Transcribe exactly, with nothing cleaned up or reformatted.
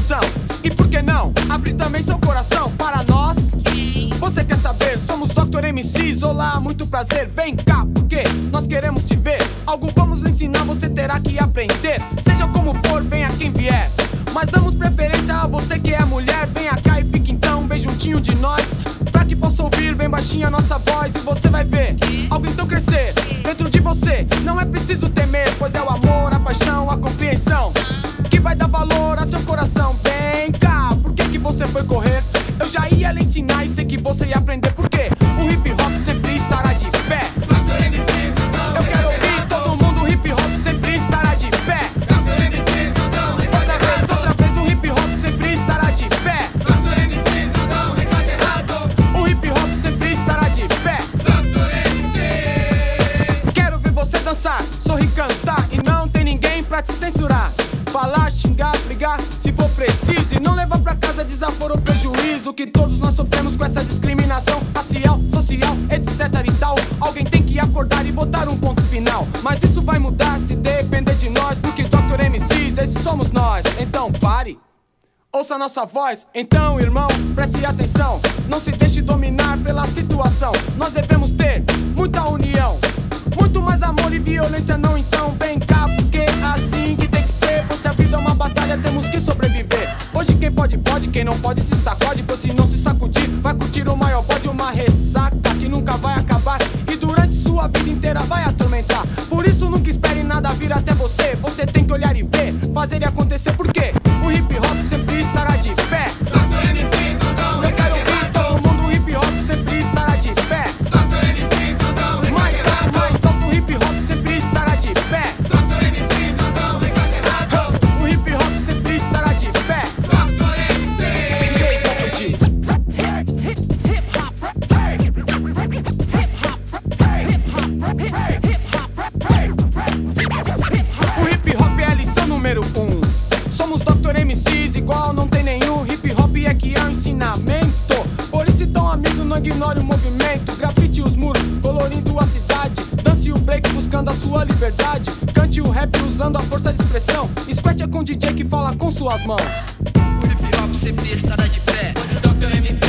discussão. E por que não abrir também seu coração para nós? Você quer saber? Somos doutor M Cs, olá, muito prazer. Vem cá, porque nós queremos te ver. Algo vamos lhe ensinar, você terá que aprender. Seja como for, venha quem vier, mas damos preferência a você que é mulher. Venha cá e fique então bem juntinho de nós, pra que possa ouvir bem baixinho a nossa voz. E você vai ver algo então crescer dentro de você. Não é preciso temer, pois é o amor, a paixão, a compreensão que vai dar valor a seu coração. Vem cá, por que que você foi correr? Eu já ia lhe ensinar e sei que você ia aprender. Porque o hip hop sempre estará de pé. Eu quero ouvir todo mundo, o hip hop sempre estará de pé. Outra vez, outra vez, o hip hop sempre estará de pé. O hip hop sempre estará de pé. Quero ver você dançar, sorrir, cantar, e não tem ninguém pra te censurar. Falar, xingar, brigar, se for preciso, e não levar pra casa desaforo ou prejuízo que todos nós sofremos com essa discriminação racial, social, etc e tal. Alguém tem que acordar e botar um ponto final. Mas isso vai mudar se depender de nós, porque doutor M Cs, esses somos nós. Então pare, ouça nossa voz. Então, irmão, preste atenção, não se deixe dominar pela situação. Nós devemos ter muita união, muito mais amor e violência não. Então vem cá, porque é assim que tem que ser. Pois a vida é uma batalha, temos que sobreviver. Hoje quem pode, pode, quem não pode se sacode. Pois se não se sacudir, vai curtir o maior bode. Uma ressaca que nunca vai acabar e durante sua vida inteira vai atormentar. Por isso nunca espere nada vir até você. Você tem que olhar e ver, fazer e acontecer. Porque o hip hop sempre estará de pé. Eu quero ouvir todo mundo, o hip hop sempre estará de pé. Mais alto, mais alto, o hip hop sempre estará de pé. O hip hop sempre estará de pé. O hip hop é a lição número um. Somos doutor M Cs, igual não tem nenhum. Hip hop é que é um ensinamento. Por isso então amigo, não ignore o movimento. Grafite os muros, colorindo a cidade. Dance o break buscando a sua liberdade. Cante o rap usando a força de expressão. Squat é com D J que fala com suas mãos. O hip hop sempre estará de pé. Pois o doutor M C